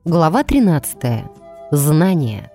Глава 13. Знание.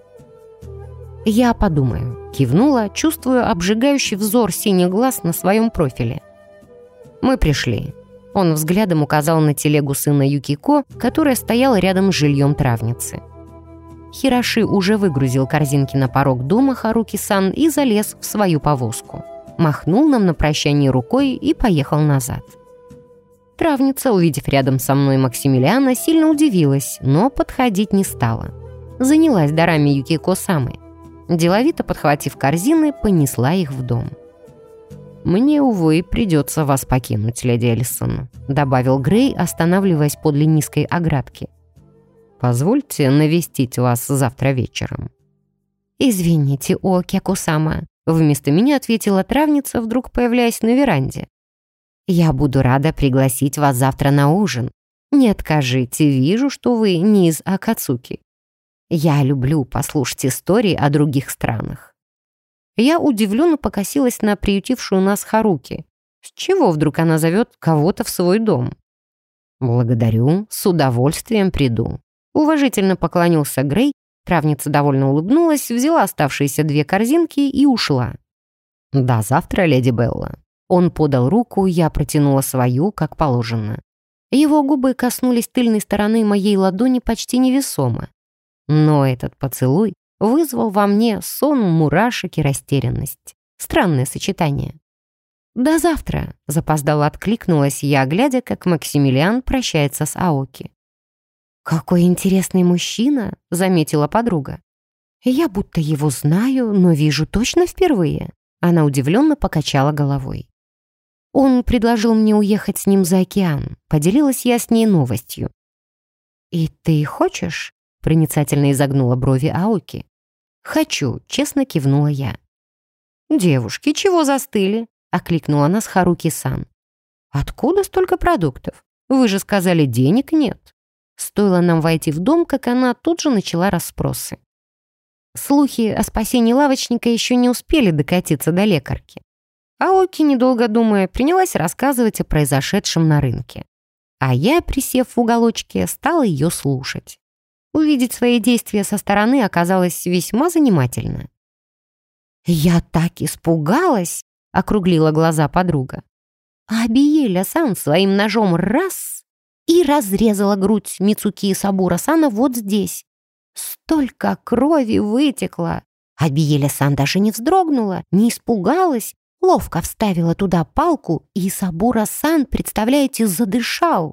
«Я подумаю», — кивнула, чувствуя обжигающий взор синих глаз на своем профиле. «Мы пришли». Он взглядом указал на телегу сына Юкико, которая стояла рядом с жильем травницы. Хироши уже выгрузил корзинки на порог дома Харуки-сан и залез в свою повозку. Махнул нам на прощание рукой и поехал назад. Травница, увидев рядом со мной Максимилиана, сильно удивилась, но подходить не стала. Занялась дарами Юкико-самы. Деловито подхватив корзины, понесла их в дом. «Мне, увы, придется вас покинуть, леди Эллисон», — добавил Грей, останавливаясь подле низкой оградки. «Позвольте навестить вас завтра вечером». «Извините, Окяку-сама», — вместо меня ответила травница, вдруг появляясь на веранде. «Я буду рада пригласить вас завтра на ужин. Не откажите, вижу, что вы не из Акацуки. Я люблю послушать истории о других странах». Я удивленно покосилась на приютившую нас Харуки. С чего вдруг она зовет кого-то в свой дом? «Благодарю, с удовольствием приду». Уважительно поклонился Грей, травница довольно улыбнулась, взяла оставшиеся 2 корзинки и ушла. «До завтра, леди Белла». Он подал руку, я протянула свою, как положено. Его губы коснулись тыльной стороны моей ладони почти невесомо. Но этот поцелуй вызвал во мне сон мурашек и растерянность. Странное сочетание. «До завтра», — запоздало откликнулась я, глядя, как Максимилиан прощается с Аоки. «Какой интересный мужчина», — заметила подруга. «Я будто его знаю, но вижу точно впервые». Она удивленно покачала головой. «Он предложил мне уехать с ним за океан», — поделилась я с ней новостью. «И ты хочешь?» — проницательно изогнула брови Аоки. «Хочу», — честно кивнула я. «Девушки, чего застыли?» — окликнула нас Харуки-сан. «Откуда столько продуктов? Вы же сказали, денег нет». Стоило нам войти в дом, как она тут же начала расспросы. Слухи о спасении лавочника еще не успели докатиться до лекарки. Аоки, недолго думая, принялась рассказывать о произошедшем на рынке. А я, присев в уголочке, стала ее слушать. Увидеть свои действия со стороны оказалось весьма занимательно. «Я так испугалась!» — округлила глаза подруга. А Абиеля-сан своим ножом раз и разрезала грудь Мицуки Сабура-сана вот здесь. Столько крови вытекло! Абиеля-сан даже не вздрогнула, не испугалась, ловко вставила туда палку, и Сабура-сан, представляете, задышал.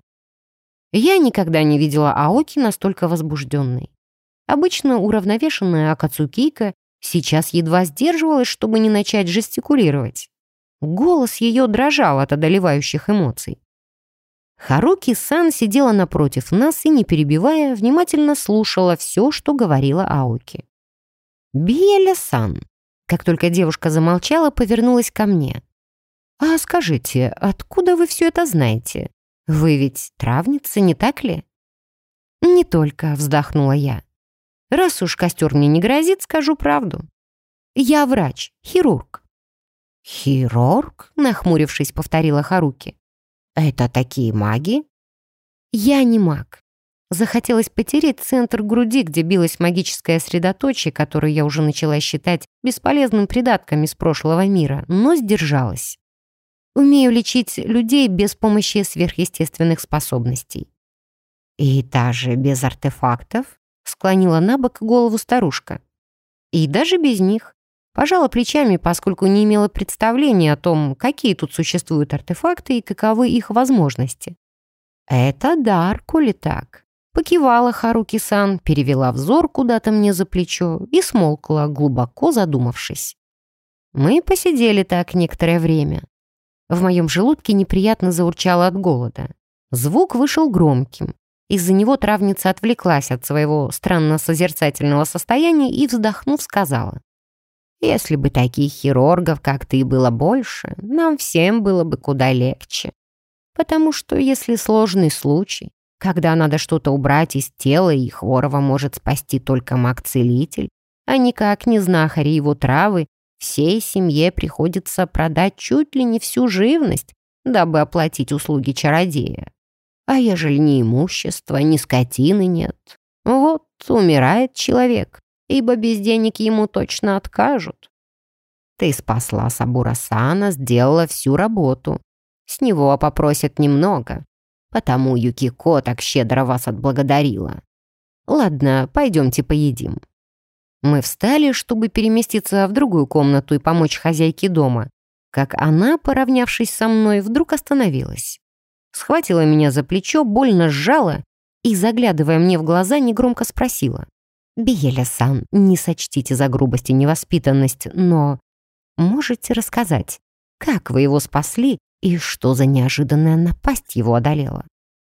Я никогда не видела Аоки настолько возбужденной. Обычно уравновешенная Акацукийка сейчас едва сдерживалась, чтобы не начать жестикулировать. Голос ее дрожал от одолевающих эмоций. Харуки-сан сидела напротив нас и, не перебивая, внимательно слушала все, что говорила Аоки. «Биэля-сан», как только девушка замолчала, повернулась ко мне. «А скажите, откуда вы все это знаете? Вы ведь травница, не так ли?» «Не только», — вздохнула я. «Раз уж костер мне не грозит, скажу правду. Я врач, хирург». «Хирург?» — нахмурившись, повторила Харуки. «Это такие маги?» «Я не маг». Захотелось потереть центр груди, где билось магическое средоточие, которое я уже начала считать бесполезным придатком из прошлого мира, но сдержалась. Умею лечить людей без помощи сверхъестественных способностей. «И даже без артефактов?» — склонила на бок голову старушка. «И даже без них». Пожала плечами, поскольку не имела представления о том, какие тут существуют артефакты и каковы их возможности. «Это дар, коли так». Покивала Харуки-сан, перевела взор куда-то мне за плечо и смолкла, глубоко задумавшись. Мы посидели так некоторое время. В моем желудке неприятно заурчало от голода. Звук вышел громким. Из-за него травница отвлеклась от своего странно-созерцательного состояния и, вздохнув, сказала: «Если бы таких хирургов, как ты, было больше, нам всем было бы куда легче. Потому что если сложный случай, когда надо что-то убрать из тела, и хворого может спасти только маг-целитель, а никак не знахари его травы, всей семье приходится продать чуть ли не всю живность, дабы оплатить услуги чародея. А ежели ни имущества, ни скотины нет, вот умирает человек, ибо без денег ему точно откажут. Ты спасла Сабура-сана, сделала всю работу. С него попросят немного, потому Юкико так щедро вас отблагодарила. Ладно, пойдемте поедим». Мы встали, чтобы переместиться в другую комнату и помочь хозяйке дома, как она, поравнявшись со мной, вдруг остановилась. Схватила меня за плечо, больно сжала и, заглядывая мне в глаза, негромко спросила: «Биеля-сан, не сочтите за грубость и невоспитанность, но можете рассказать, как вы его спасли и что за неожиданная напасть его одолела?»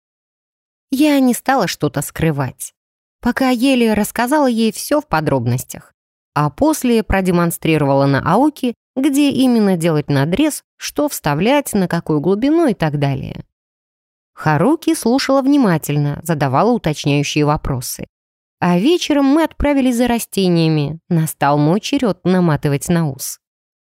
Я не стала что-то скрывать, пока еле рассказала ей все в подробностях, а после продемонстрировала на Аоки, где именно делать надрез, что вставлять, на какую глубину и так далее. Харуки слушала внимательно, задавала уточняющие вопросы. А вечером мы отправились за растениями. Настал мой черед наматывать на ус.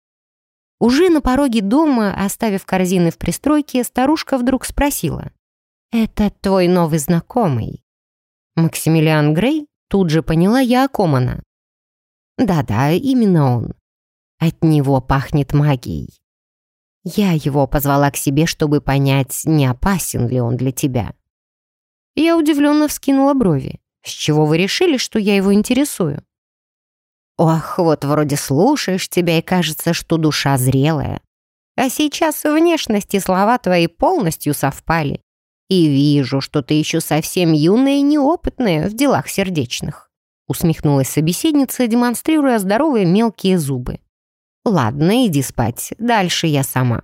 Уже на пороге дома, оставив корзины в пристройке, старушка вдруг спросила: «Это твой новый знакомый?» Максимилиан Грей? Тут же поняла я, о ком она. «Да-да, именно он. От него пахнет магией. Я его позвала к себе, чтобы понять, не опасен ли он для тебя». Я удивленно вскинула брови. «С чего вы решили, что я его интересую?» «Ох, вот вроде слушаешь тебя и кажется, что душа зрелая. А сейчас внешность и слова твои полностью совпали. И вижу, что ты еще совсем юная и неопытная в делах сердечных», усмехнулась собеседница, демонстрируя здоровые мелкие зубы. «Ладно, иди спать, дальше я сама».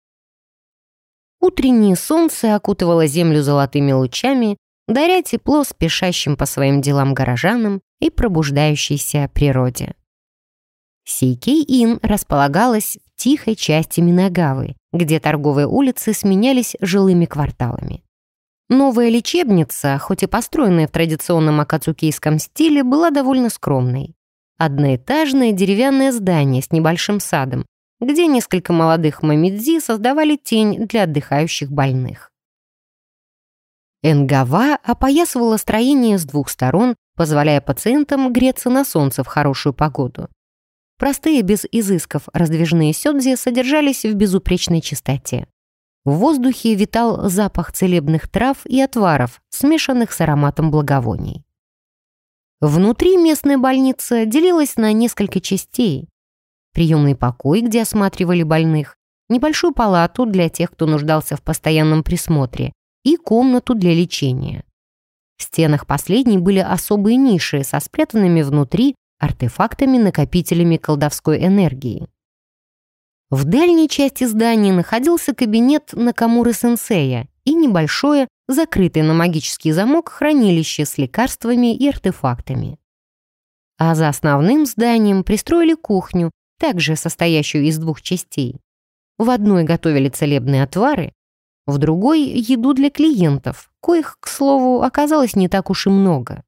Утреннее солнце окутывало землю золотыми лучами, даря тепло спешащим по своим делам горожанам и пробуждающейся природе. Сейкей-ин располагалась в тихой части Минагавы, где торговые улицы сменялись жилыми кварталами. Новая лечебница, хоть и построенная в традиционном акацукийском стиле, была довольно скромной. Одноэтажное деревянное здание с небольшим садом, где несколько молодых мамидзи создавали тень для отдыхающих больных. Энгава опоясывала строение с двух сторон, позволяя пациентам греться на солнце в хорошую погоду. Простые, без изысков, раздвижные сёдзи содержались в безупречной чистоте. В воздухе витал запах целебных трав и отваров, смешанных с ароматом благовоний. Внутри местная больница делилась на несколько частей. Приемный покой, где осматривали больных, небольшую палату для тех, кто нуждался в постоянном присмотре, и комнату для лечения. В стенах последней были особые ниши со спрятанными внутри артефактами-накопителями колдовской энергии. В дальней части здания находился кабинет Накамуры-сенсея и небольшое, закрытое на магический замок, хранилище с лекарствами и артефактами. А за основным зданием пристроили кухню, также состоящую из двух частей. В одной готовили целебные отвары, в другой — еду для клиентов, коих, к слову, оказалось не так уж и много.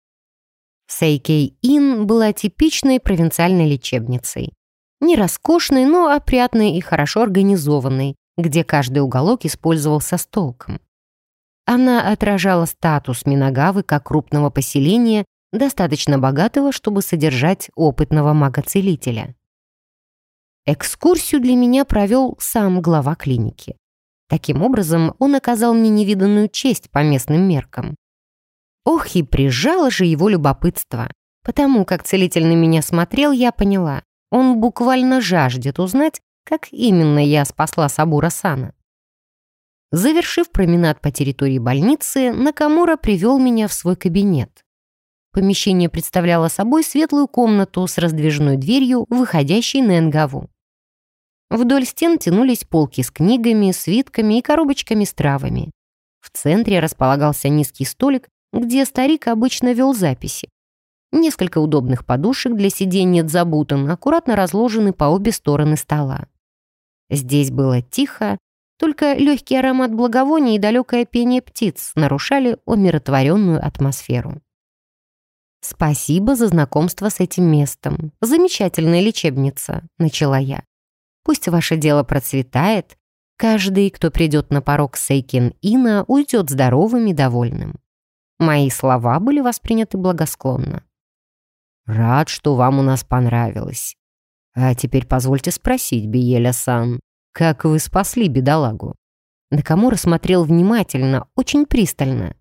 Сейкей-ин была типичной провинциальной лечебницей. Не роскошной, но опрятной и хорошо организованной, где каждый уголок использовался с толком. Она отражала статус Минагавы как крупного поселения, достаточно богатого, чтобы содержать опытного мага-целителя. Экскурсию для меня провел сам глава клиники. Таким образом, он оказал мне невиданную честь по местным меркам. Ох, и прижало же его любопытство. Потому как целитель на меня смотрел, я поняла, он буквально жаждет узнать, как именно я спасла Сабура-сана. Завершив променад по территории больницы, Накамура привел меня в свой кабинет. Помещение представляло собой светлую комнату с раздвижной дверью, выходящей на Энгаву. Вдоль стен тянулись полки с книгами, свитками и коробочками с травами. В центре располагался низкий столик, где старик обычно вел записи. Несколько удобных подушек для сидения дзабутан аккуратно разложены по обе стороны стола. Здесь было тихо, только легкий аромат благовоний и далекое пение птиц нарушали умиротворенную атмосферу. «Спасибо за знакомство с этим местом. Замечательная лечебница», — начала я. «Пусть ваше дело процветает. Каждый, кто придет на порог Сейкин-Ина, уйдет здоровым и довольным. Мои слова были восприняты благосклонно. «Рад, что вам у нас понравилось. А теперь позвольте спросить, Биеля-сан, как вы спасли бедолагу?» Накамура смотрел внимательно, очень пристально.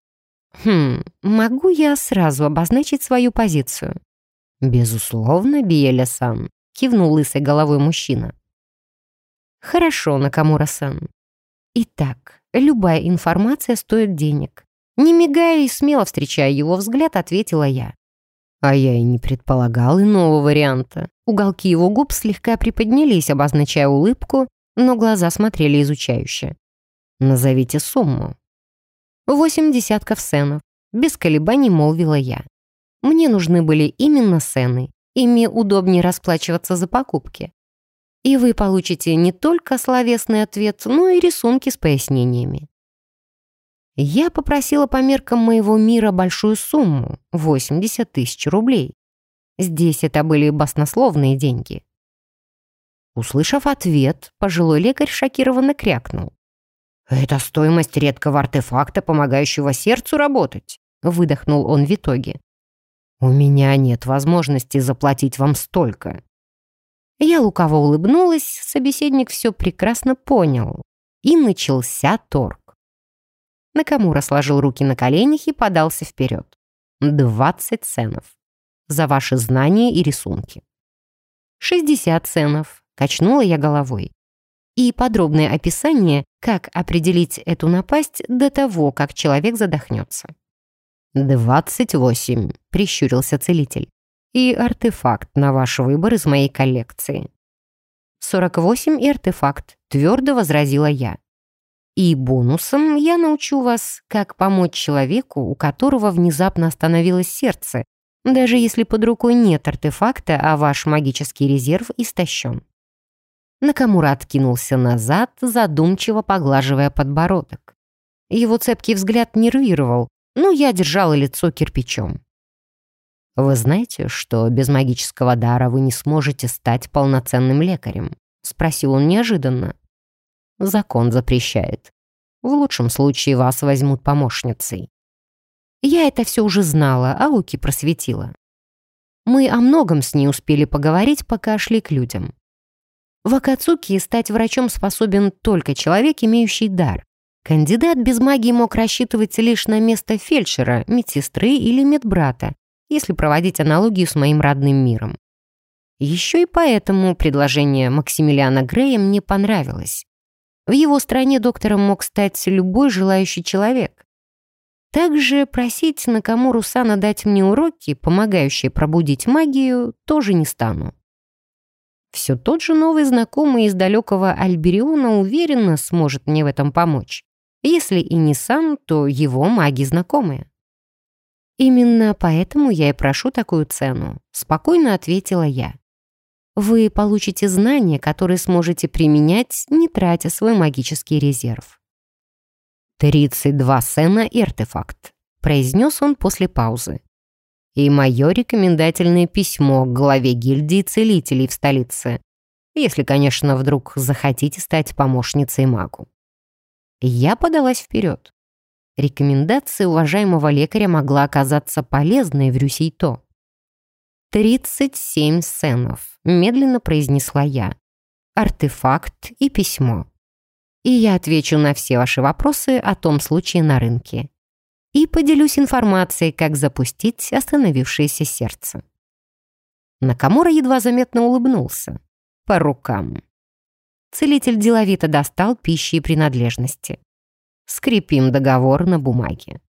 Могу я сразу обозначить свою позицию?» «Безусловно, Биеля-сан», — кивнул лысой головой мужчина. «Хорошо, Накамура-сан. Итак, любая информация стоит денег». Не мигая и смело встречая его взгляд, ответила я. А я и не предполагал иного варианта. Уголки его губ слегка приподнялись, обозначая улыбку, но глаза смотрели изучающе. «Назовите сумму». 8 десятков сенов. Без колебаний молвила я. Мне нужны были именно сены. Ими удобнее расплачиваться за покупки. И вы получите не только словесный ответ, но и рисунки с пояснениями. Я попросила по меркам моего мира большую сумму — 80 тысяч рублей. Здесь это были баснословные деньги. Услышав ответ, пожилой лекарь шокированно крякнул. «Это стоимость редкого артефакта, помогающего сердцу работать», — выдохнул он в итоге. «У меня нет возможности заплатить вам столько». Я лукаво улыбнулась, собеседник все прекрасно понял. И начался торг. Накамура сложил руки на коленях и подался вперед. 20 сенов. За ваши знания и рисунки. 60 сенов. Качнула я головой. И подробное описание, как определить эту напасть до того, как человек задохнется. 28, прищурился целитель. И артефакт на ваш выбор из моей коллекции. 48 и артефакт, твердо возразила я. И бонусом я научу вас, как помочь человеку, у которого внезапно остановилось сердце, даже если под рукой нет артефакта, а ваш магический резерв истощен. Накамура откинулся назад, задумчиво поглаживая подбородок. Его цепкий взгляд нервировал, но я держала лицо кирпичом. «Вы знаете, что без магического дара вы не сможете стать полноценным лекарем?» — спросил он неожиданно. «Закон запрещает. В лучшем случае вас возьмут помощницей». Я это все уже знала, а Уки просветила. Мы о многом с ней успели поговорить, пока шли к людям. В Акацуки стать врачом способен только человек, имеющий дар. Кандидат без магии мог рассчитывать лишь на место фельдшера, медсестры или медбрата, если проводить аналогию с моим родным миром. Еще и поэтому предложение Максимилиана Грея мне понравилось. В его стране доктором мог стать любой желающий человек. Также просить Накамуру-сана дать мне уроки, помогающие пробудить магию, тоже не стану. Все тот же новый знакомый из далекого Альбериона уверенно сможет мне в этом помочь. Если и не сам, то его маги знакомые. «Именно поэтому я и прошу такую цену», — спокойно ответила я. «Вы получите знания, которые сможете применять, не тратя свой магический резерв». 32 сена и артефакт, произнес он после паузы. И мое рекомендательное письмо к главе гильдии целителей в столице, если, конечно, вдруг захотите стать помощницей магу. Я подалась вперед. Рекомендация уважаемого лекаря могла оказаться полезной в Рюсейто. 37 сенов, медленно произнесла я. Артефакт и письмо. И я отвечу на все ваши вопросы о том случае на рынке. И поделюсь информацией, как запустить остановившееся сердце. Накамура едва заметно улыбнулся. По рукам. Целитель деловито достал пищи и принадлежности. Скрепим договор на бумаге.